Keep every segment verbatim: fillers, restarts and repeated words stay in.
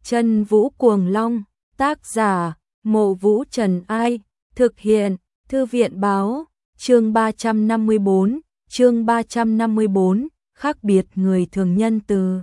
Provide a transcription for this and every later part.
Chân Vũ Cuồng Long, tác giả, Mộ Vũ Trần Ai, thực hiện, Thư viện Báo, chương ba trăm năm mươi bốn, chương ba trăm năm mươi bốn, khác biệt người thường nhân từ.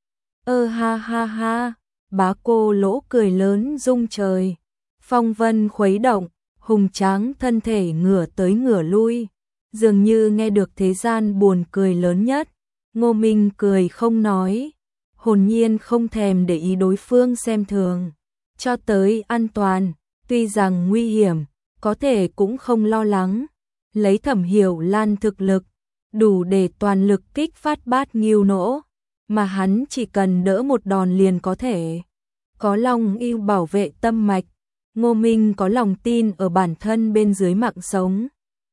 Ơ ha ha ha, Bá Cô Lỗ cười lớn rung trời, phong vân khuấy động, hùng tráng thân thể ngửa tới ngửa lui, dường như nghe được thế gian buồn cười lớn nhất. Ngô Minh cười không nói, hồn nhiên không thèm để ý đối phương xem thường, cho tới an toàn, tuy rằng nguy hiểm, có thể cũng không lo lắng, lấy Thẩm Hiểu Lan thực lực, đủ để toàn lực kích phát bát nghiêu nỗ, mà hắn chỉ cần đỡ một đòn liền có thể. Có Long yêu bảo vệ tâm mạch, Ngô Minh có lòng tin ở bản thân bên dưới mạng sống.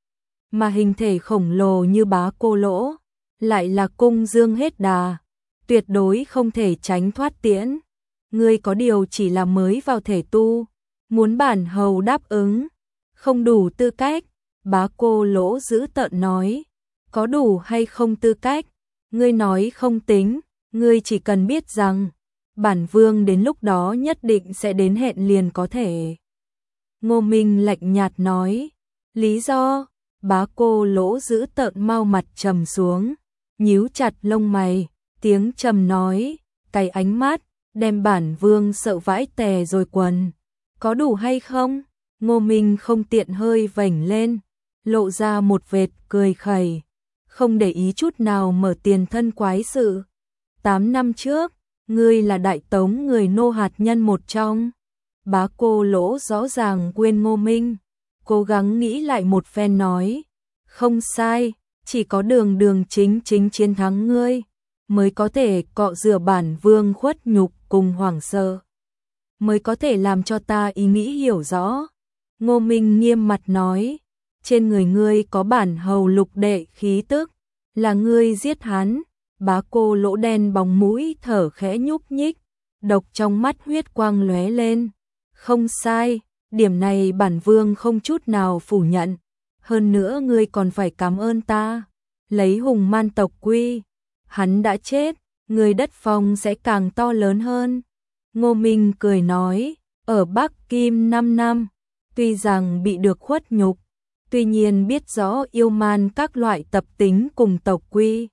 Mà hình thể khổng lồ như Bá Cô Lỗ, lại là cung dương hết đà, tuyệt đối không thể tránh thoát tiễn. Ngươi có điều chỉ là mới vào thể tu, muốn bản hầu đáp ứng, không đủ tư cách. Bá Cô Lỗ giữ tợn nói, có đủ hay không tư cách, ngươi nói không tính, ngươi chỉ cần biết rằng, bản vương đến lúc đó nhất định sẽ đến hẹn liền có thể. Ngô Minh lạnh nhạt nói, lý do? Bá Cô Lỗ giữ tợn mau mặt trầm xuống, nhíu chặt lông mày, tiếng trầm nói, cái ánh mắt, đem bản vương sợ vãi tè rồi quần. Có đủ hay không? Ngô Minh không tiện hơi vểnh lên, lộ ra một vệt cười khẩy, không để ý chút nào mở tiền thân quái sự. Tám năm trước, ngươi là Đại Tống người nô hạt nhân một trong. Bá Cô Lỗ rõ ràng quên Ngô Minh, cố gắng nghĩ lại một phen nói, không sai, chỉ có đường đường chính chính chiến thắng ngươi, mới có thể cọ rửa bản vương khuất nhục cùng hoảng sợ, mới có thể làm cho ta ý nghĩ hiểu rõ. Ngô Minh nghiêm mặt nói, trên người ngươi có bản hầu lục đệ khí tức, là ngươi giết hắn. Bá Cô Lỗ đen bóng mũi thở khẽ nhúc nhích, độc trong mắt huyết quang lóe lên. Không sai, điểm này bản vương không chút nào phủ nhận. Hơn nữa ngươi còn phải cảm ơn ta. Lấy hùng man tộc quy, hắn đã chết, người đất phong sẽ càng to lớn hơn. Ngô Minh cười nói, ở Bắc Kim năm năm, tuy rằng bị được khuất nhục, tuy nhiên biết rõ yêu man các loại tập tính cùng tộc quy.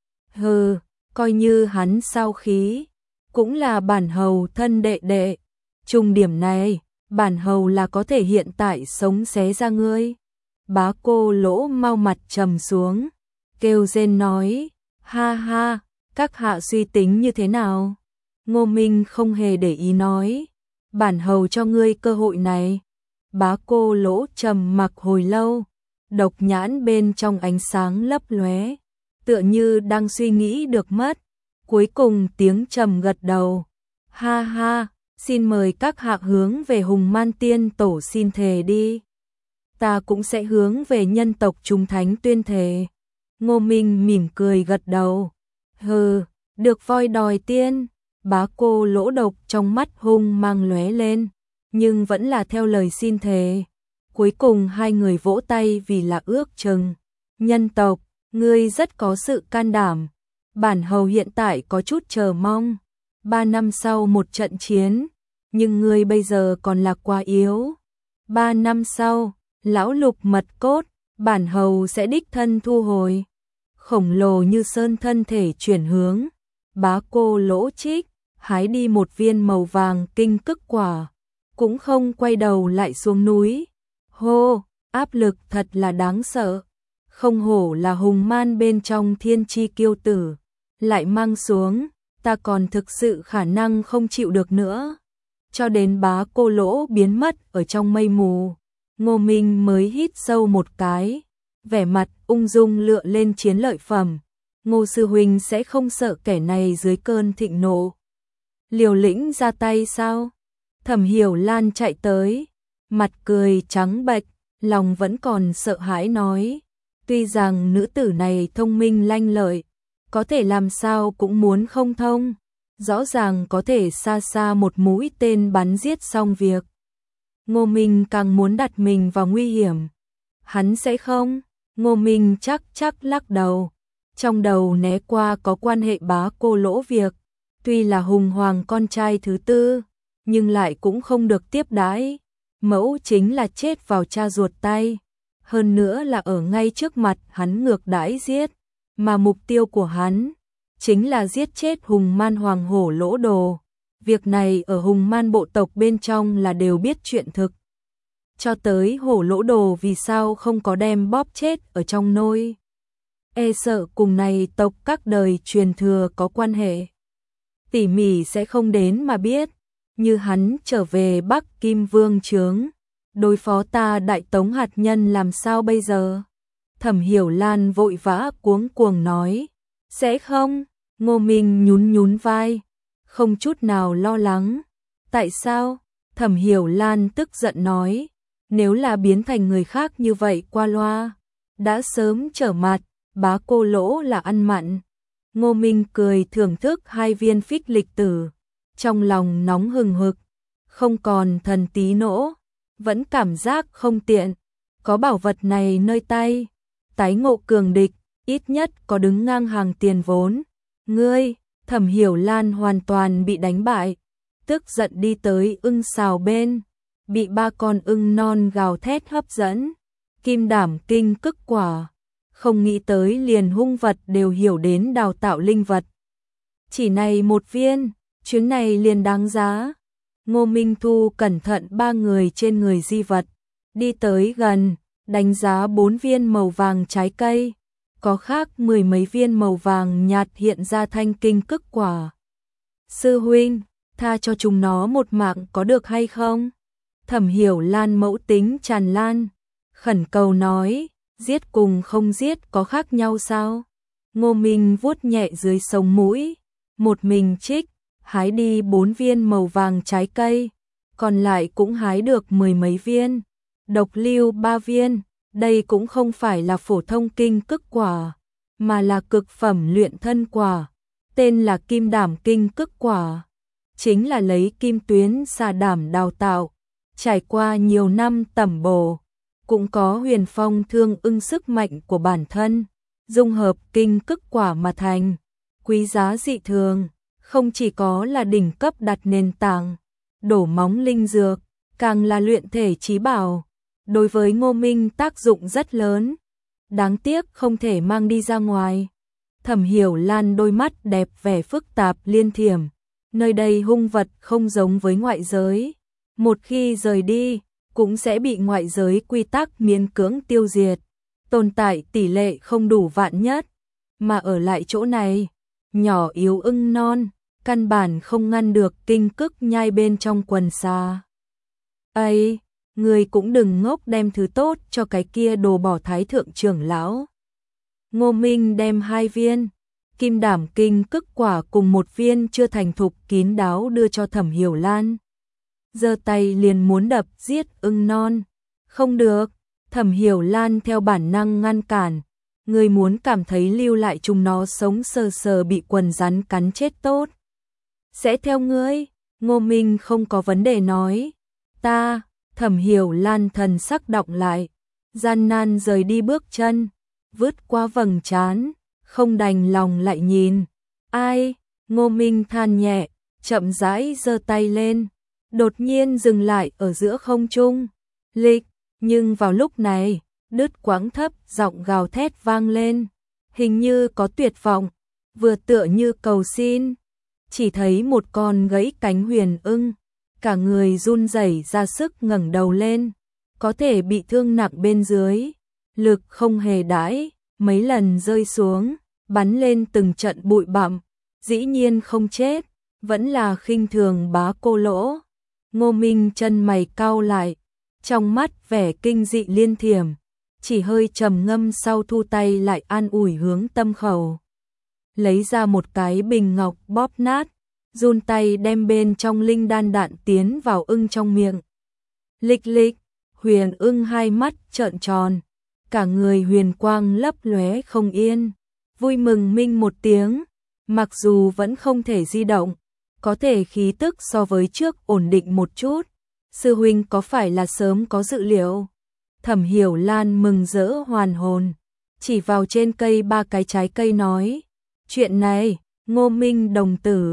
Hừ, coi như hắn sao khí, cũng là bản hầu thân đệ đệ. Trùng điểm này, bản hầu là có thể hiện tại sống xé ra ngươi. Bá Cô Lỗ mau mặt trầm xuống, kêu rên nói, ha ha, các hạ suy tính như thế nào? Ngô Minh không hề để ý nói, bản hầu cho ngươi cơ hội này. Bá Cô Lỗ trầm mặc hồi lâu, độc nhãn bên trong ánh sáng lấp lóe, tựa như đang suy nghĩ được mất, cuối cùng tiếng trầm gật đầu, ha ha, xin mời các hạ hướng về Hùng Man Tiên Tổ xin thề đi. Ta cũng sẽ hướng về nhân tộc chúng thánh tuyên thề. Ngô Minh mỉm cười gật đầu, hừ, được voi đòi tiên. Bá Cô Lỗ độc trong mắt hung mang lóe lên, nhưng vẫn là theo lời xin thề. Cuối cùng hai người vỗ tay vì là ước chừng. Nhân tộc, ngươi rất có sự can đảm. Bản hầu hiện tại có chút chờ mong. Ba năm sau một trận chiến, nhưng ngươi bây giờ còn là quá yếu. Ba năm sau, lão lục mật cốt, bản hầu sẽ đích thân thu hồi. Khổng lồ như sơn thân thể chuyển hướng. Bá Cô Lỗ trích, hái đi một viên màu vàng kinh cức quả, cũng không quay đầu lại xuống núi. Hô, áp lực thật là đáng sợ. Không hổ là hùng man bên trong thiên chi kiêu tử, lại mang xuống, ta còn thực sự khả năng không chịu được nữa. Cho đến Bá Cô Lỗ biến mất ở trong mây mù, Ngô Minh mới hít sâu một cái, vẻ mặt ung dung lựa lên chiến lợi phẩm. Ngô sư huynh sẽ không sợ kẻ này dưới cơn thịnh nộ liều lĩnh ra tay sao? Thẩm Hiểu Lan chạy tới, mặt cười trắng bệch, lòng vẫn còn sợ hãi nói, tuy rằng nữ tử này thông minh lanh lợi, có thể làm sao cũng muốn không thông, rõ ràng có thể xa xa một mũi tên bắn giết xong việc. Ngô Minh càng muốn đặt mình vào nguy hiểm. Hắn sẽ không? Ngô Minh chắc chắc lắc đầu, trong đầu né qua có quan hệ Bá Cô Lỗ việc. Tuy là hùng hoàng con trai thứ tư, nhưng lại cũng không được tiếp đãi. Mẫu chính là chết vào cha ruột tay. Hơn nữa là ở ngay trước mặt hắn ngược đãi giết. Mà mục tiêu của hắn chính là giết chết hùng man hoàng hổ lỗ đồ. Việc này ở hùng man bộ tộc bên trong là đều biết chuyện thực. Cho tới hổ lỗ đồ vì sao không có đem bóp chết ở trong nôi. E sợ cùng này tộc các đời truyền thừa có quan hệ. Tỉ mỉ sẽ không đến mà biết. Như hắn trở về Bắc Kim Vương trướng, đối phó ta Đại Tống hạt nhân làm sao bây giờ? Thẩm Hiểu Lan vội vã cuống cuồng nói. Sẽ không, Ngô Minh nhún nhún vai, không chút nào lo lắng. Tại sao? Thẩm Hiểu Lan tức giận nói. Nếu là biến thành người khác như vậy qua loa, đã sớm trở mặt, bá cô lỗ là ăn mặn. Ngô Minh cười thưởng thức hai viên phích lịch tử, trong lòng nóng hừng hực, không còn thần tí nỗ, vẫn cảm giác không tiện. Có bảo vật này nơi tay, tái ngộ cường địch, ít nhất có đứng ngang hàng tiền vốn. Ngươi, Thẩm Hiểu Lan hoàn toàn bị đánh bại, tức giận đi tới ưng xào bên, bị ba con ưng non gào thét hấp dẫn. Kim đảm kinh cức quả, không nghĩ tới liền hung vật đều hiểu đến đào tạo linh vật. Chỉ này một viên, chuyến này liền đáng giá. Ngô Minh Thu cẩn thận ba người trên người di vật, đi tới gần, đánh giá bốn viên màu vàng trái cây, có khác mười mấy viên màu vàng nhạt hiện ra thanh kinh cức quả. Sư huynh, tha cho chúng nó một mạng có được hay không? Thẩm Hiểu Lan mẫu tính tràn lan, khẩn cầu nói, giết cùng không giết có khác nhau sao? Ngô Minh vuốt nhẹ dưới sống mũi, một mình trích, hái đi bốn viên màu vàng trái cây, còn lại cũng hái được mười mấy viên, độc lưu ba viên, đây cũng không phải là phổ thông kinh cức quả, mà là cực phẩm luyện thân quả, tên là kim đảm kinh cức quả, chính là lấy kim tuyến xà đảm đào tạo, trải qua nhiều năm tẩm bổ, cũng có huyền phong thương ưng sức mạnh của bản thân, dung hợp kinh cức quả mà thành, quý giá dị thường. Không chỉ có là đỉnh cấp đặt nền tảng, đổ móng linh dược, càng là luyện thể chí bảo, đối với Ngô Minh tác dụng rất lớn. Đáng tiếc không thể mang đi ra ngoài. Thẩm Hiểu Lan đôi mắt đẹp vẻ phức tạp liên thiểm, nơi đây hung vật không giống với ngoại giới, một khi rời đi, cũng sẽ bị ngoại giới quy tắc miễn cưỡng tiêu diệt, tồn tại tỷ lệ không đủ vạn nhất, mà ở lại chỗ này, nhỏ yếu ưng non, căn bản không ngăn được kinh cức nhai bên trong quần xa. Ây, người cũng đừng ngốc đem thứ tốt cho cái kia đồ bỏ thái thượng trưởng lão. Ngô Minh đem hai viên, kim đảm kinh cức quả cùng một viên chưa thành thục kín đáo đưa cho Thẩm Hiểu Lan. Giơ tay liền muốn đập giết ưng non. Không được, Thẩm Hiểu Lan theo bản năng ngăn cản. Người muốn cảm thấy lưu lại chúng nó sống sờ sờ bị quần rắn cắn chết tốt. Sẽ theo ngươi, Ngô Minh không có vấn đề nói. Ta, Thẩm Hiểu Lan thần sắc động lại, gian nan rời đi bước chân, vứt qua vầng trán, không đành lòng lại nhìn. Ai? Ngô Minh than nhẹ, chậm rãi giơ tay lên, đột nhiên dừng lại ở giữa không trung. Lịch, nhưng vào lúc này, đứt quãng thấp giọng gào thét vang lên, hình như có tuyệt vọng, vừa tựa như cầu xin. Chỉ thấy một con gãy cánh huyền ưng, cả người run rẩy ra sức ngẩng đầu lên, có thể bị thương nặng bên dưới, lực không hề đãi, mấy lần rơi xuống, bắn lên từng trận bụi bặm, dĩ nhiên không chết, vẫn là khinh thường bá cô lỗ. Ngô Minh chân mày cau lại, trong mắt vẻ kinh dị liên thiểm, chỉ hơi trầm ngâm sau thu tay lại an ủi hướng tâm khẩu. Lấy ra một cái bình ngọc bóp nát, run tay đem bên trong linh đan đạn tiến vào ưng trong miệng. Lịch lịch, huyền ưng hai mắt trợn tròn, cả người huyền quang lấp lóe không yên, vui mừng minh một tiếng, mặc dù vẫn không thể di động, có thể khí tức so với trước ổn định một chút. Sư huynh có phải là sớm có dự liệu? Thẩm Hiểu Lan mừng rỡ hoàn hồn, chỉ vào trên cây ba cái trái cây nói, chuyện này, Ngô Minh đồng tử,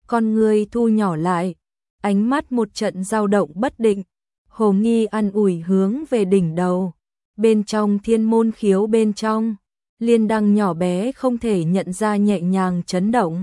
con người thu nhỏ lại, ánh mắt một trận dao động bất định. Hồ Nghi an ủi hướng về đỉnh đầu, bên trong thiên môn khiếu bên trong, liên đăng nhỏ bé không thể nhận ra nhẹ nhàng chấn động.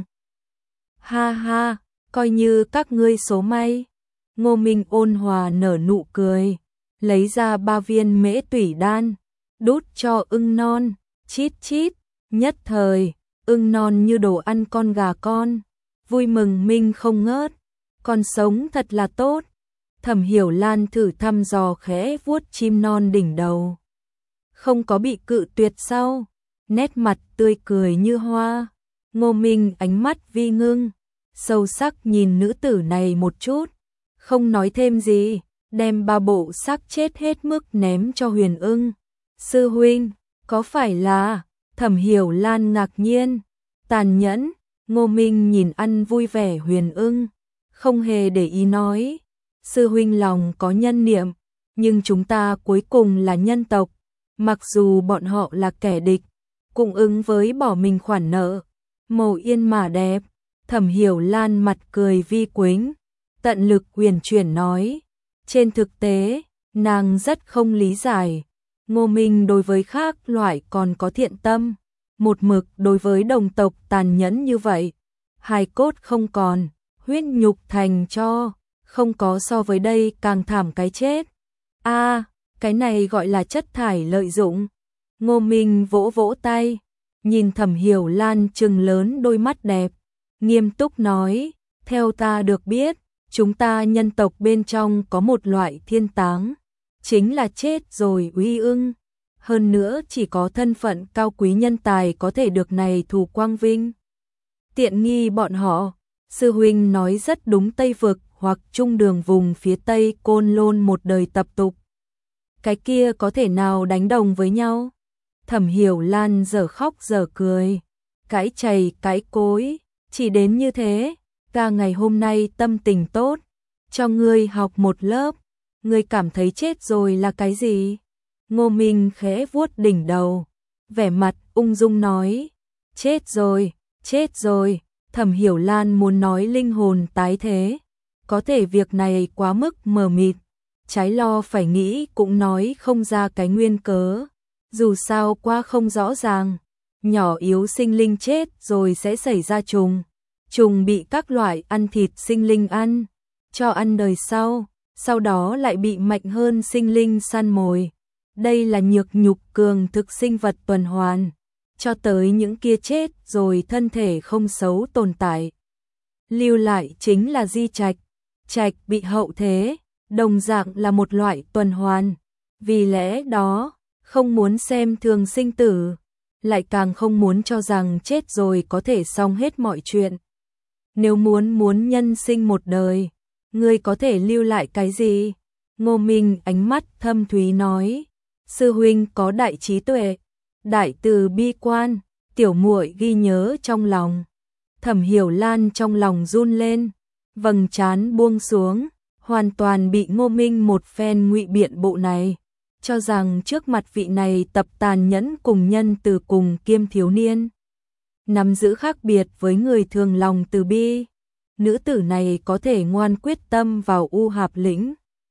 Ha ha, coi như các ngươi số may. Ngô Minh ôn hòa nở nụ cười, lấy ra ba viên mễ tủy đan, đút cho ưng non, chít chít, nhất thời, ưng non như đồ ăn con gà con, vui mừng minh không ngớt, còn sống thật là tốt. Thẩm Hiểu Lan thử thăm dò khẽ vuốt chim non đỉnh đầu. Không có bị cự tuyệt sau, nét mặt tươi cười như hoa. Ngô Minh ánh mắt vi ngưng, sâu sắc nhìn nữ tử này một chút, không nói thêm gì, đem ba bộ xác chết hết mức ném cho Huyền Ưng. Sư huynh, có phải là? Thẩm Hiểu Lan ngạc nhiên, tàn nhẫn. Ngô Minh nhìn ăn vui vẻ Huyền Ưng, không hề để ý nói, sư huynh lòng có nhân niệm, nhưng chúng ta cuối cùng là nhân tộc, mặc dù bọn họ là kẻ địch, cũng ứng với bỏ mình khoản nợ. Màu yên mà đẹp. Thẩm Hiểu Lan mặt cười vi quính, tận lực huyền chuyển nói, trên thực tế, nàng rất không lý giải, Ngô Minh đối với khác loại còn có thiện tâm, một mực đối với đồng tộc tàn nhẫn như vậy, hài cốt không còn, huyết nhục thành tro, không có so với đây càng thảm cái chết. A, à, cái này gọi là chất thải lợi dụng. Ngô Minh vỗ vỗ tay, nhìn Thẩm Hiểu Lan trừng lớn đôi mắt đẹp, nghiêm túc nói, theo ta được biết, chúng ta nhân tộc bên trong có một loại thiên táng, chính là chết rồi uy ưng. Hơn nữa chỉ có thân phận cao quý nhân tài có thể được này thù quang vinh. Tiện nghi bọn họ, sư huynh nói rất đúng, Tây Vực hoặc trung đường vùng phía Tây Côn Lôn một đời tập tục. Cái kia có thể nào đánh đồng với nhau? Thẩm Hiểu Lan giờ khóc giờ cười, cãi chày cãi cối, chỉ đến như thế, ta ngày hôm nay tâm tình tốt, cho ngươi học một lớp, ngươi cảm thấy chết rồi là cái gì? Ngô Minh khẽ vuốt đỉnh đầu, vẻ mặt ung dung nói, chết rồi, chết rồi. Thẩm Hiểu Lan muốn nói linh hồn tái thế, có thể việc này quá mức mờ mịt, trái lo phải nghĩ cũng nói không ra cái nguyên cớ, dù sao quá không rõ ràng, nhỏ yếu sinh linh chết rồi sẽ xảy ra trùng, trùng bị các loại ăn thịt sinh linh ăn, cho ăn đời sau, sau đó lại bị mạnh hơn sinh linh săn mồi. Đây là nhược nhục cường thực sinh vật tuần hoàn, cho tới những kia chết rồi thân thể không xấu tồn tại. Lưu lại chính là di trạch, trạch bị hậu thế, đồng dạng là một loại tuần hoàn. Vì lẽ đó, không muốn xem thường sinh tử, lại càng không muốn cho rằng chết rồi có thể xong hết mọi chuyện. Nếu muốn muốn nhân sinh một đời, ngươi có thể lưu lại cái gì? Ngô Minh ánh mắt thâm thúy nói, sư huynh có đại trí tuệ, đại từ bi quan, tiểu muội ghi nhớ trong lòng. Thẩm Hiểu Lan trong lòng run lên, vầng trán buông xuống, hoàn toàn bị Ngô Minh một phen ngụy biện bộ này, cho rằng trước mặt vị này tập tàn nhẫn cùng nhân từ cùng kiêm thiếu niên, nắm giữ khác biệt với người thường lòng từ bi, nữ tử này có thể ngoan quyết tâm vào U Hạp lĩnh,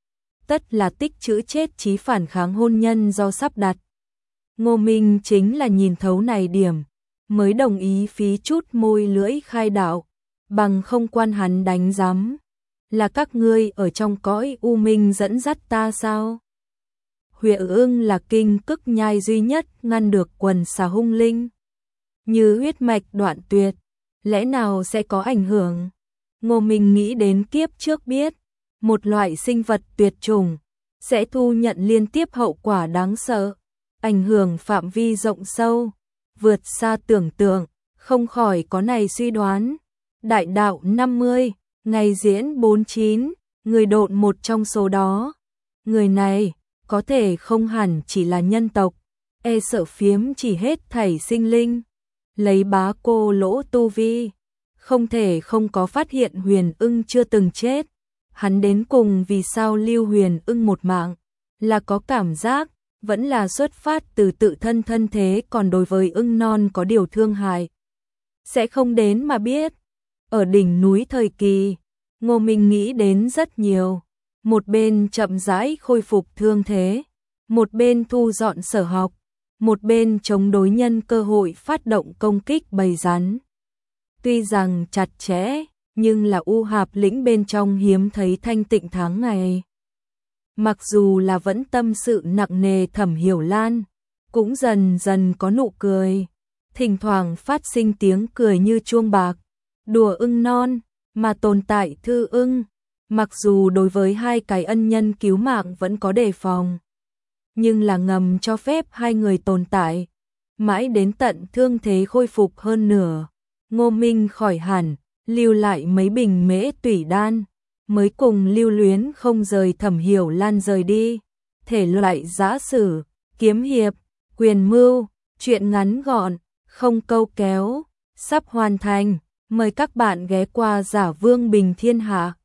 tất là tích trữ chết chí phản kháng hôn nhân do sắp đặt. Ngô Minh chính là nhìn thấu này điểm, mới đồng ý phí chút môi lưỡi khai đạo, bằng không quan hắn đánh giám. Là các ngươi ở trong cõi u minh dẫn dắt ta sao? Huệ Ưng là kinh cức nhai duy nhất ngăn được quần xà hung linh. Như huyết mạch đoạn tuyệt, lẽ nào sẽ có ảnh hưởng? Ngô Minh nghĩ đến kiếp trước biết, một loại sinh vật tuyệt chủng, sẽ thu nhận liên tiếp hậu quả đáng sợ, ảnh hưởng phạm vi rộng sâu, vượt xa tưởng tượng, không khỏi có này suy đoán. Đại đạo năm mươi, ngày diễn bốn mươi chín, người độn một trong số đó. Người này, có thể không hẳn chỉ là nhân tộc, e sợ phiếm chỉ hết thảy sinh linh. Lấy bá cô lỗ tu vi, không thể không có phát hiện Huyền Ưng chưa từng chết. Hắn đến cùng vì sao lưu Huyền Ưng một mạng, là có cảm giác, vẫn là xuất phát từ tự thân thân thế, còn đối với ưng non có điều thương hại, sẽ không đến mà biết. Ở đỉnh núi thời kỳ, Ngô Minh nghĩ đến rất nhiều. Một bên chậm rãi khôi phục thương thế, một bên thu dọn sở học, một bên chống đối nhân cơ hội phát động công kích bầy rắn. Tuy rằng chặt chẽ, nhưng là U Hạp lĩnh bên trong hiếm thấy thanh tịnh tháng ngày. Mặc dù là vẫn tâm sự nặng nề Thẩm Hiểu Lan, cũng dần dần có nụ cười, thỉnh thoảng phát sinh tiếng cười như chuông bạc, đùa ưng non, mà tồn tại Thư Ưng. Mặc dù đối với hai cái ân nhân cứu mạng vẫn có đề phòng, nhưng là ngầm cho phép hai người tồn tại, mãi đến tận thương thế khôi phục hơn nửa, Ngô Minh khỏi hẳn, lưu lại mấy bình mễ tủy đan, mới cùng Lưu Luyến không rời Thẩm Hiểu Lan rời đi. Thể loại giã sử, kiếm hiệp, quyền mưu, truyện ngắn gọn, không câu kéo, sắp hoàn thành, mời các bạn ghé qua Giả Vương Bình Thiên Hạ.